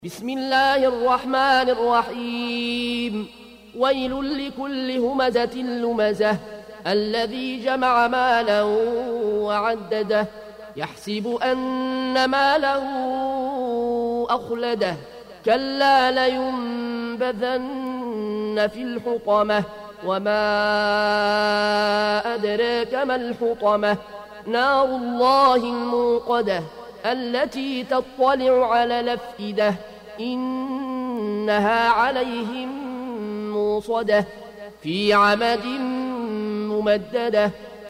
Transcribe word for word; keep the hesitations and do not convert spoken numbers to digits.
بسم الله الرحمن الرحيم ويل لكل همزة لمزة الذي جمع مالا وعدده يحسب أن ماله أخلده كلا لينبذن في الحطمة وما أدراك ما الحطمة نار الله الموقدة التي تطلع على الأفئدة إنها عليهم موصدة في عمد ممددة